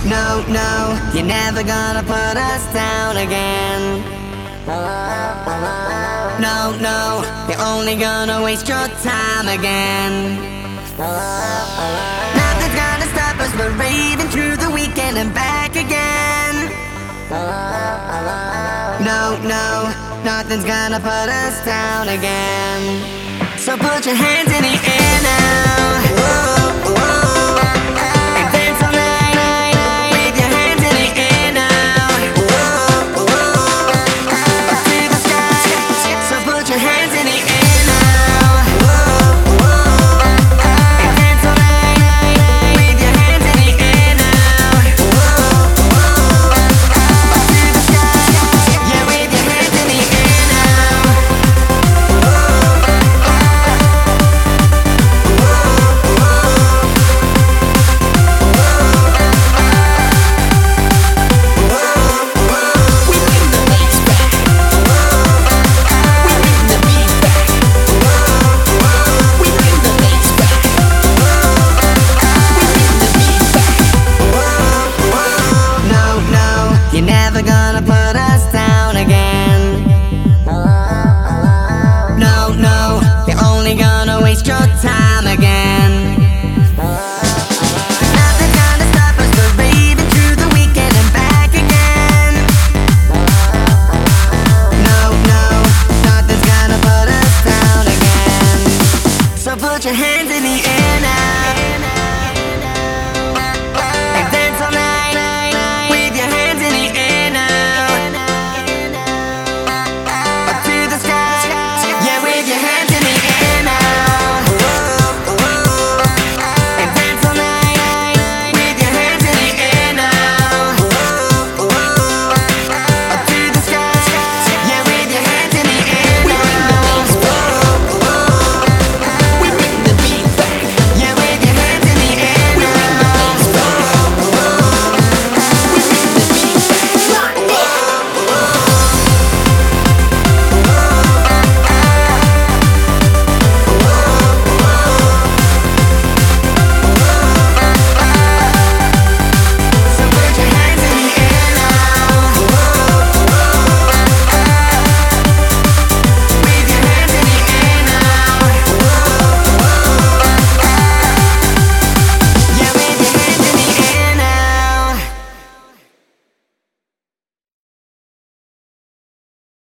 No, no, you're never gonna put us down again. No, no, you're only gonna waste your time again. Nothing's gonna stop us, we're raving through the weekend and back again. No, no, nothing's gonna put us down again. So put your hands in the air now. Whoa.